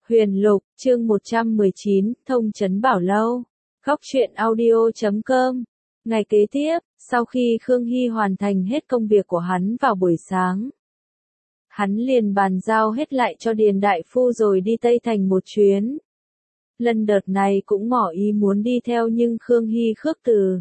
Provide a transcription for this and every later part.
Huyền Lục, chương 119, Thông Trấn Bảo Lâu. Góc truyện audio.com. Ngày kế tiếp, sau khi Khương Hy hoàn thành hết công việc của hắn vào buổi sáng, hắn liền bàn giao hết lại cho Điền Đại Phu rồi đi Tây Thành một chuyến. Lần đợt này cũng ngỏ ý muốn đi theo nhưng Khương Hy khước từ.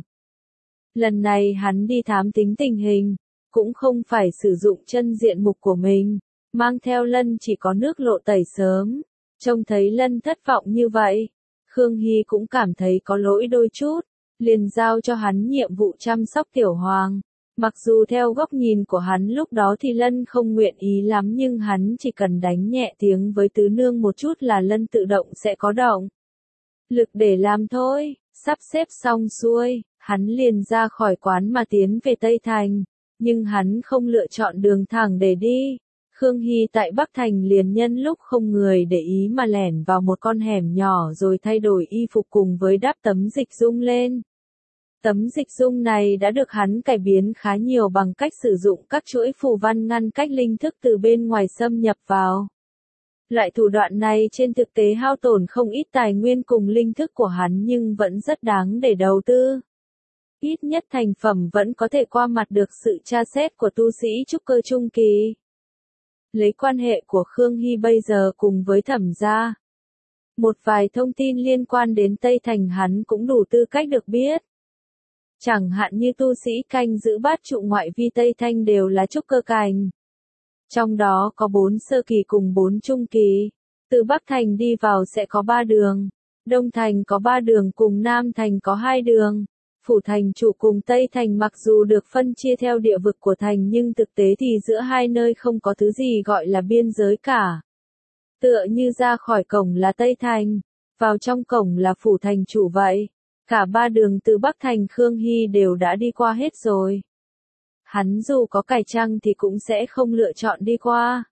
Lần này hắn đi thám tính tình hình, cũng không phải sử dụng chân diện mục của mình, mang theo Lân chỉ có nước lộ tẩy sớm. Trông thấy Lân thất vọng như vậy, Khương Hy cũng cảm thấy có lỗi đôi chút, liền giao cho hắn nhiệm vụ chăm sóc Tiểu Hoàng. Mặc dù theo góc nhìn của hắn lúc đó thì Lân không nguyện ý lắm nhưng hắn chỉ cần đánh nhẹ tiếng với tứ nương một chút là Lân tự động sẽ có động lực để làm thôi. Sắp xếp xong xuôi, hắn liền ra khỏi quán mà tiến về Tây Thành, nhưng hắn không lựa chọn đường thẳng để đi. Khương Hy tại Bắc Thành liền nhân lúc không người để ý mà lẻn vào một con hẻm nhỏ rồi thay đổi y phục cùng với đắp tấm dịch dung lên. Tấm dịch dung này đã được hắn cải biến khá nhiều bằng cách sử dụng các chuỗi phù văn ngăn cách linh thức từ bên ngoài xâm nhập vào. Loại thủ đoạn này trên thực tế hao tổn không ít tài nguyên cùng linh thức của hắn nhưng vẫn rất đáng để đầu tư. Ít nhất thành phẩm vẫn có thể qua mặt được sự tra xét của tu sĩ trúc cơ trung kỳ. Lấy quan hệ của Khương Hy bây giờ cùng với Thẩm gia, một vài thông tin liên quan đến Tây Thành hắn cũng đủ tư cách được biết. Chẳng hạn như tu sĩ canh giữ bát trụ ngoại vi Tây Thanh đều là trúc cơ cảnh. Trong đó có 4 sơ kỳ cùng 4 trung kỳ. Từ Bắc Thành đi vào sẽ có 3 đường. Đông Thành có 3 đường cùng Nam Thành có 2 đường. Phủ Thành chủ cùng Tây Thành mặc dù được phân chia theo địa vực của thành nhưng thực tế thì giữa hai nơi không có thứ gì gọi là biên giới cả. Tựa như ra khỏi cổng là Tây Thành, vào trong cổng là Phủ Thành chủ vậy. Cả 3 đường từ Bắc Thành Khương Hy đều đã đi qua hết rồi. Hắn dù có cải trang thì cũng sẽ không lựa chọn đi qua.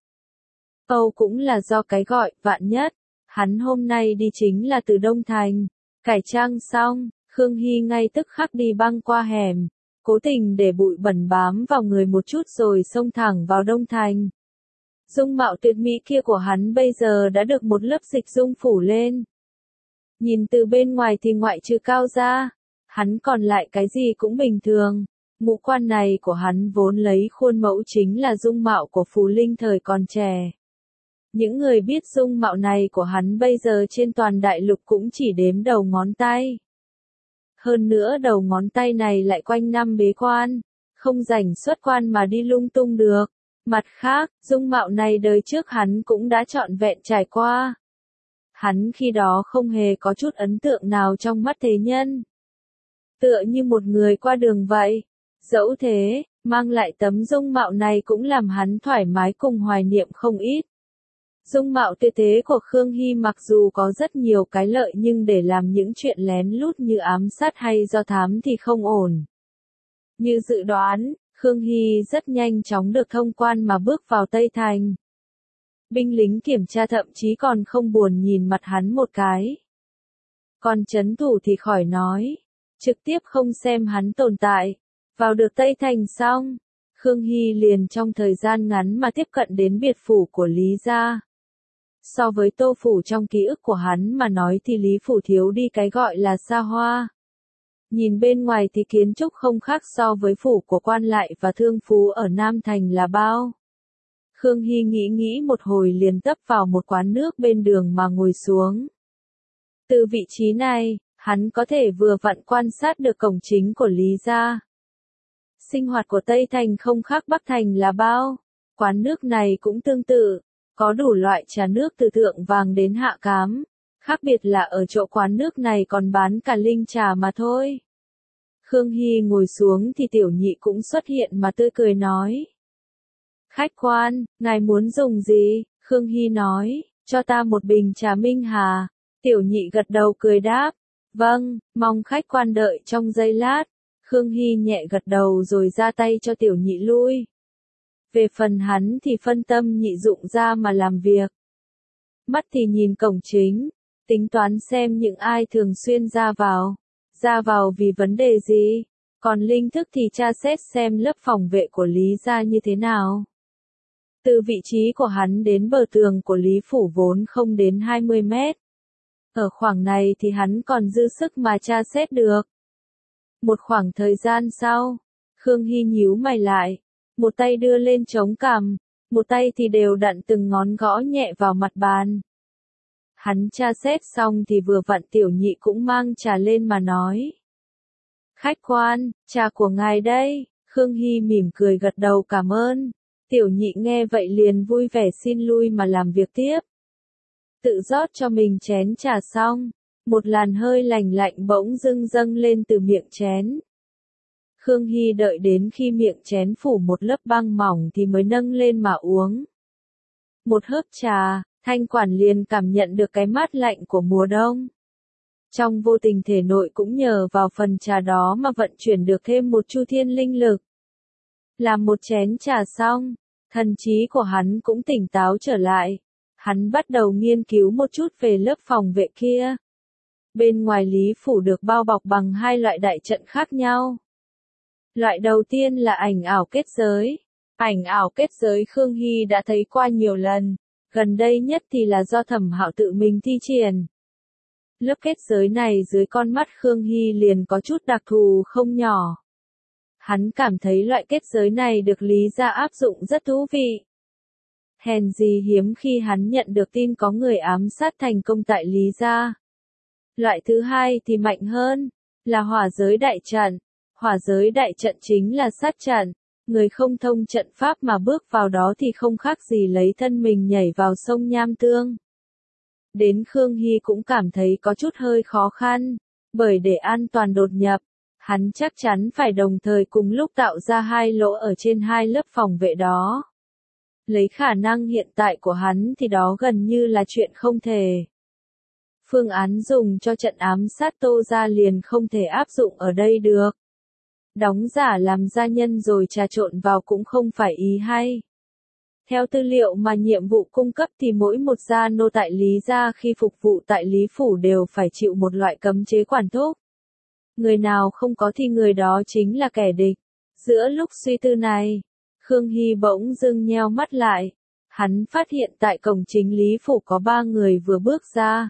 Âu cũng là do cái gọi vạn nhất. Hắn hôm nay đi chính là từ Đông Thành. Cải trang xong, Khương Hy ngay tức khắc đi băng qua hẻm, cố tình để bụi bẩn bám vào người một chút rồi xông thẳng vào Đông Thành. Dung mạo tuyệt mỹ kia của hắn bây giờ đã được một lớp dịch dung phủ lên. Nhìn từ bên ngoài thì ngoại trừ cao ra, hắn còn lại cái gì cũng bình thường. Ngũ quan này của hắn vốn lấy khuôn mẫu chính là dung mạo của Phù Linh thời còn trẻ. Những người biết dung mạo này của hắn bây giờ trên toàn đại lục cũng chỉ đếm đầu ngón tay. Hơn nữa đầu ngón tay này lại quanh năm bế quan, không rảnh xuất quan mà đi lung tung được. Mặt khác, dung mạo này đời trước hắn cũng đã trọn vẹn trải qua. Hắn khi đó không hề có chút ấn tượng nào trong mắt thế nhân. Tựa như một người qua đường vậy. Dẫu thế, mang lại tấm dung mạo này cũng làm hắn thoải mái cùng hoài niệm không ít. Dung mạo tuyệt thế của Khương Hy mặc dù có rất nhiều cái lợi nhưng để làm những chuyện lén lút như ám sát hay do thám thì không ổn. Như dự đoán, Khương Hy rất nhanh chóng được thông quan mà bước vào Tây Thành. Binh lính kiểm tra thậm chí còn không buồn nhìn mặt hắn một cái. Còn trấn thủ thì khỏi nói, trực tiếp không xem hắn tồn tại. Vào được Tây Thành xong, Khương Hy liền trong thời gian ngắn mà tiếp cận đến biệt phủ của Lý gia. So với Tô phủ trong ký ức của hắn mà nói thì Lý phủ thiếu đi cái gọi là xa hoa. Nhìn bên ngoài thì kiến trúc không khác so với phủ của quan lại và thương phú ở Nam Thành là bao. Khương Hy nghĩ một hồi liền tấp vào một quán nước bên đường mà ngồi xuống. Từ vị trí này, hắn có thể vừa vặn quan sát được cổng chính của Lý gia. Sinh hoạt của Tây Thành không khác Bắc Thành là bao. Quán nước này cũng tương tự, có đủ loại trà nước từ thượng vàng đến hạ cám. Khác biệt là ở chỗ quán nước này còn bán cả linh trà mà thôi. Khương Hy ngồi xuống thì Tiểu Nhị cũng xuất hiện mà tươi cười nói. Khách quan, ngài muốn dùng gì? Khương Hy nói, cho ta một bình trà Minh Hà. Tiểu Nhị gật đầu cười đáp. Vâng, mong khách quan đợi trong giây lát. Khương Hy nhẹ gật đầu rồi ra tay cho Tiểu Nhị lui. Về phần hắn thì phân tâm nhị dụng ra mà làm việc. Mắt thì nhìn cổng chính, tính toán xem những ai thường xuyên ra vào vì vấn đề gì, còn linh thức thì tra xét xem lớp phòng vệ của Lý gia như thế nào. Từ vị trí của hắn đến bờ tường của Lý Phủ vốn không đến 20 mét. Ở khoảng này thì hắn còn dư sức mà tra xét được. Một khoảng thời gian sau, Khương Hy nhíu mày lại, một tay đưa lên chống cằm, một tay thì đều đặn từng ngón gõ nhẹ vào mặt bàn. Hắn tra xét xong thì vừa vặn Tiểu Nhị cũng mang trà lên mà nói. Khách quan, trà của ngài đây. Khương Hy mỉm cười gật đầu cảm ơn. Tiểu Nhị nghe vậy liền vui vẻ xin lui mà làm việc tiếp. Tự rót cho mình chén trà xong, một làn hơi lành lạnh bỗng dưng dâng lên từ miệng chén. Khương Hy đợi đến khi miệng chén phủ một lớp băng mỏng thì mới nâng lên mà uống. Một hớp trà, Thanh Quản liền cảm nhận được cái mát lạnh của mùa đông. Trong vô tình thể nội cũng nhờ vào phần trà đó mà vận chuyển được thêm một chu thiên linh lực. Làm một chén trà xong, thần trí của hắn cũng tỉnh táo trở lại. Hắn bắt đầu nghiên cứu một chút về lớp phòng vệ kia. Bên ngoài Lý Phủ được bao bọc bằng hai loại đại trận khác nhau. Loại đầu tiên là ảnh ảo kết giới. Ảnh ảo kết giới Khương Hy đã thấy qua nhiều lần, gần đây nhất thì là do Thẩm Hạo tự mình thi triển. Lớp kết giới này dưới con mắt Khương Hy liền có chút đặc thù không nhỏ. Hắn cảm thấy loại kết giới này được Lý gia áp dụng rất thú vị. Hèn gì hiếm khi hắn nhận được tin có người ám sát thành công tại Lý gia. Loại thứ hai thì mạnh hơn, là hỏa giới đại trận. Hỏa giới đại trận chính là sát trận, người không thông trận pháp mà bước vào đó thì không khác gì lấy thân mình nhảy vào sông Nham Tương. Đến Khương Hy cũng cảm thấy có chút hơi khó khăn, bởi để an toàn đột nhập, hắn chắc chắn phải đồng thời cùng lúc tạo ra hai lỗ ở trên hai lớp phòng vệ đó. Lấy khả năng hiện tại của hắn thì đó gần như là chuyện không thể. Phương án dùng cho trận ám sát Tô gia liền không thể áp dụng ở đây được. Đóng giả làm gia nhân rồi trà trộn vào cũng không phải ý hay. Theo tư liệu mà nhiệm vụ cung cấp thì mỗi một gia nô tại Lý gia khi phục vụ tại Lý Phủ đều phải chịu một loại cấm chế quản thúc. Người nào không có thì người đó chính là kẻ địch. Giữa lúc suy tư này, Khương Hy bỗng dưng nheo mắt lại. Hắn phát hiện tại cổng chính Lý Phủ có 3 người vừa bước ra.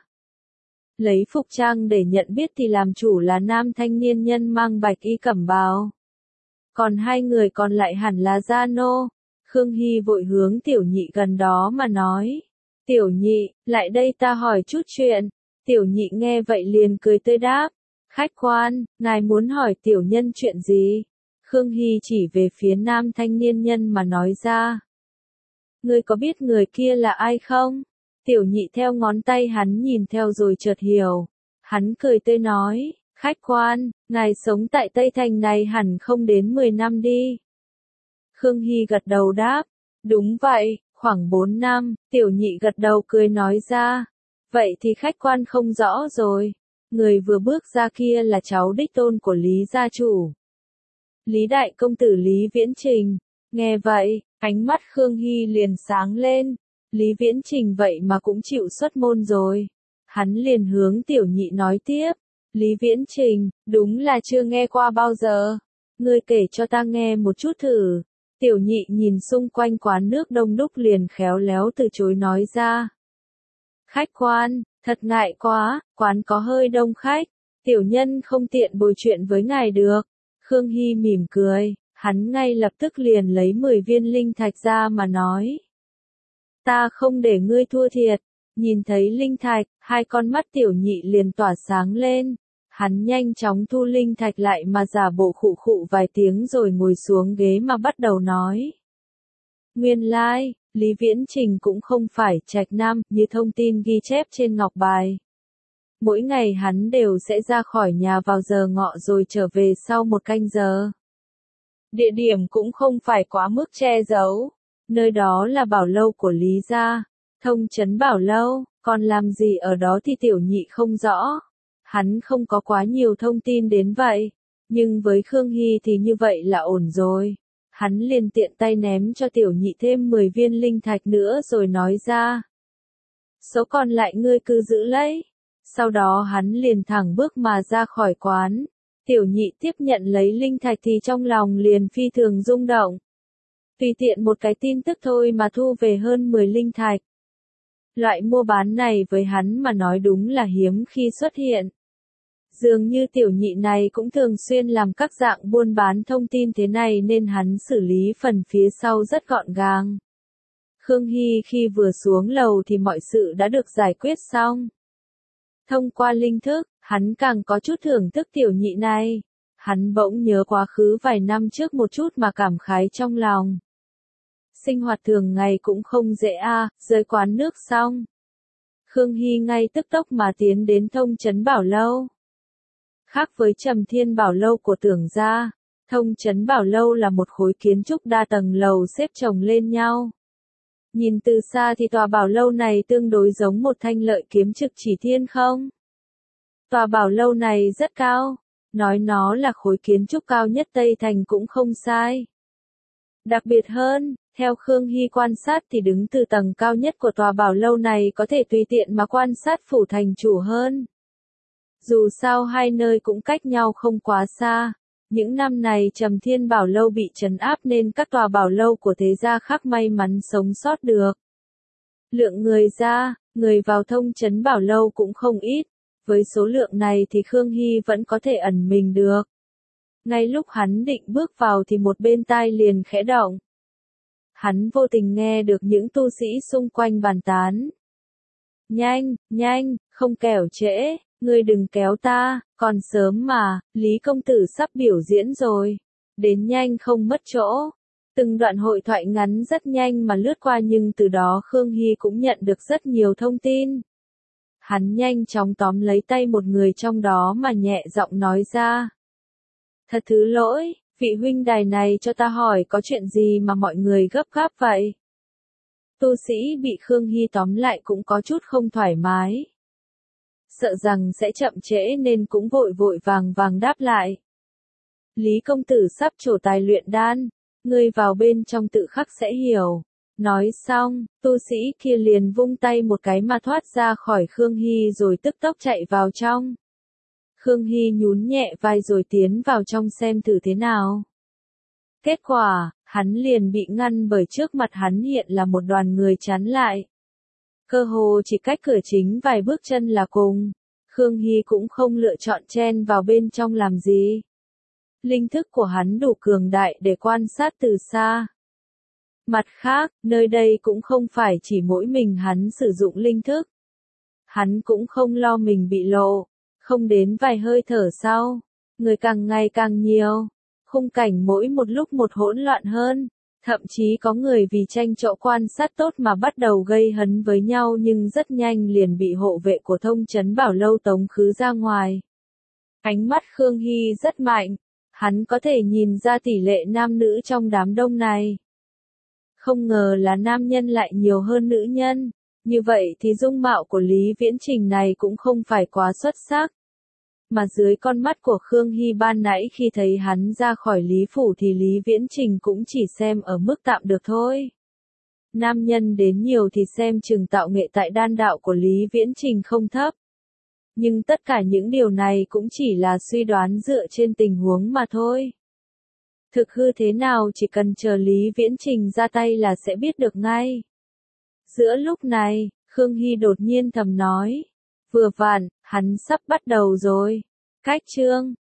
Lấy phục trang để nhận biết thì làm chủ là nam thanh niên nhân mang bạch y cẩm bào. Còn 2 người còn lại hẳn là gia nô. Khương Hy vội hướng Tiểu Nhị gần đó mà nói. Tiểu Nhị, lại đây ta hỏi chút chuyện. Tiểu Nhị nghe vậy liền cười tươi đáp. Khách quan, ngài muốn hỏi tiểu nhân chuyện gì? Khương Hy chỉ về phía nam thanh niên nhân mà nói ra. Ngươi có biết người kia là ai không? Tiểu Nhị theo ngón tay hắn nhìn theo rồi chợt hiểu. Hắn cười tươi nói, khách quan, ngài sống tại Tây Thành này hẳn không đến 10 năm đi. Khương Hy gật đầu đáp, đúng vậy, khoảng 4 năm, Tiểu Nhị gật đầu cười nói ra. Vậy thì khách quan không rõ rồi. Người vừa bước ra kia là cháu đích tôn của Lý gia chủ. Lý đại công tử Lý Viễn Trình. Nghe vậy, ánh mắt Khương Hy liền sáng lên. Lý Viễn Trình vậy mà cũng chịu xuất môn rồi. Hắn liền hướng Tiểu Nhị nói tiếp. Lý Viễn Trình, đúng là chưa nghe qua bao giờ. Ngươi kể cho ta nghe một chút thử. Tiểu Nhị nhìn xung quanh quán nước đông đúc liền khéo léo từ chối nói ra. Khách quan, thật ngại quá, quán có hơi đông khách. Tiểu nhân không tiện bồi chuyện với ngài được. Khương Hy mỉm cười, hắn ngay lập tức liền lấy 10 viên linh thạch ra mà nói. Ta không để ngươi thua thiệt. Nhìn thấy linh thạch, 2 con mắt Tiểu Nhị liền tỏa sáng lên. Hắn nhanh chóng thu linh thạch lại mà giả bộ khụ khụ vài tiếng rồi ngồi xuống ghế mà bắt đầu nói. Nguyên lai, Lý Viễn Trình cũng không phải trạch nam như thông tin ghi chép trên ngọc bài. Mỗi ngày hắn đều sẽ ra khỏi nhà vào giờ ngọ rồi trở về sau 1 canh giờ. Địa điểm cũng không phải quá mức che giấu. Nơi đó là bảo lâu của Lý gia, Thông Trấn Bảo Lâu, còn làm gì ở đó thì Tiểu Nhị không rõ. Hắn không có quá nhiều thông tin đến vậy, nhưng với Khương Hy thì như vậy là ổn rồi. Hắn liền tiện tay ném cho Tiểu Nhị thêm 10 viên linh thạch nữa rồi nói ra. Số còn lại ngươi cứ giữ lấy. Sau đó hắn liền thẳng bước mà ra khỏi quán. Tiểu Nhị tiếp nhận lấy linh thạch thì trong lòng liền phi thường rung động. Tùy tiện một cái tin tức thôi mà thu về hơn 10 linh thạch. Loại mua bán này với hắn mà nói đúng là hiếm khi xuất hiện. Dường như tiểu nhị này cũng thường xuyên làm các dạng buôn bán thông tin thế này nên hắn xử lý phần phía sau rất gọn gàng. Khương Hy khi vừa xuống lầu thì mọi sự đã được giải quyết xong. Thông qua linh thức, hắn càng có chút thưởng thức tiểu nhị này. Hắn bỗng nhớ quá khứ vài năm trước một chút mà cảm khái trong lòng. Sinh hoạt thường ngày cũng không dễ rời quán nước xong. Khương Hy ngay tức tốc mà tiến đến Thông Trấn Bảo Lâu. Khác với Trầm Thiên Bảo Lâu của Tưởng gia, Thông Trấn Bảo Lâu là một khối kiến trúc đa tầng lầu xếp chồng lên nhau. Nhìn từ xa thì tòa bảo lâu này tương đối giống một thanh lợi kiếm trực chỉ thiên không. Tòa bảo lâu này rất cao, nói nó là khối kiến trúc cao nhất Tây Thành cũng không sai. Đặc biệt hơn, theo Khương Hy quan sát thì đứng từ tầng cao nhất của tòa bảo lâu này có thể tùy tiện mà quan sát phủ thành chủ hơn. Dù sao hai nơi cũng cách nhau không quá xa, những năm này Trầm Thiên Bảo Lâu bị trấn áp nên các tòa bảo lâu của thế gia khác may mắn sống sót được. Lượng người vào Thông Trấn Bảo Lâu cũng không ít, với số lượng này thì Khương Hy vẫn có thể ẩn mình được. Ngay lúc hắn định bước vào thì một bên tai liền khẽ động. Hắn vô tình nghe được những tu sĩ xung quanh bàn tán. Nhanh, không kẻo trễ, ngươi đừng kéo ta, còn sớm mà, Lý công tử sắp biểu diễn rồi. Đến nhanh không mất chỗ. Từng đoạn hội thoại ngắn rất nhanh mà lướt qua nhưng từ đó Khương Hy cũng nhận được rất nhiều thông tin. Hắn nhanh chóng tóm lấy tay một người trong đó mà nhẹ giọng nói ra. Thật thứ lỗi, vị huynh đài này cho ta hỏi có chuyện gì mà mọi người gấp gáp vậy? Tu sĩ bị Khương Hy tóm lại cũng có chút không thoải mái. Sợ rằng sẽ chậm trễ nên cũng vội vàng đáp lại. Lý công tử sắp trổ tài luyện đan, ngươi vào bên trong tự khắc sẽ hiểu. Nói xong, tu sĩ kia liền vung tay một cái mà thoát ra khỏi Khương Hy rồi tức tốc chạy vào trong. Khương Hy nhún nhẹ vai rồi tiến vào trong xem thử thế nào. Kết quả, hắn liền bị ngăn bởi trước mặt hắn hiện là một đoàn người chắn lại. Cơ hồ chỉ cách cửa chính vài bước chân là cùng. Khương Hy cũng không lựa chọn chen vào bên trong làm gì. Linh thức của hắn đủ cường đại để quan sát từ xa. Mặt khác, nơi đây cũng không phải chỉ mỗi mình hắn sử dụng linh thức. Hắn cũng không lo mình bị lộ. Không đến vài hơi thở sau, người càng ngày càng nhiều. Khung cảnh mỗi một lúc một hỗn loạn hơn. Thậm chí có người vì tranh chỗ quan sát tốt mà bắt đầu gây hấn với nhau nhưng rất nhanh liền bị hộ vệ của Thông Trấn Bảo Lâu tống khứ ra ngoài. Ánh mắt Khương Hy rất mạnh, hắn có thể nhìn ra tỷ lệ nam nữ trong đám đông này. Không ngờ là nam nhân lại nhiều hơn nữ nhân, như vậy thì dung mạo của Lý Viễn Trình này cũng không phải quá xuất sắc. Mà dưới con mắt của Khương Hy ban nãy khi thấy hắn ra khỏi Lý Phủ thì Lý Viễn Trình cũng chỉ xem ở mức tạm được thôi. Nam nhân đến nhiều thì xem chừng tạo nghệ tại đan đạo của Lý Viễn Trình không thấp. Nhưng tất cả những điều này cũng chỉ là suy đoán dựa trên tình huống mà thôi. Thực hư thế nào chỉ cần chờ Lý Viễn Trình ra tay là sẽ biết được ngay. Giữa lúc này, Khương Hy đột nhiên thầm nói. Vừa vặn, hắn sắp bắt đầu rồi. Cách chương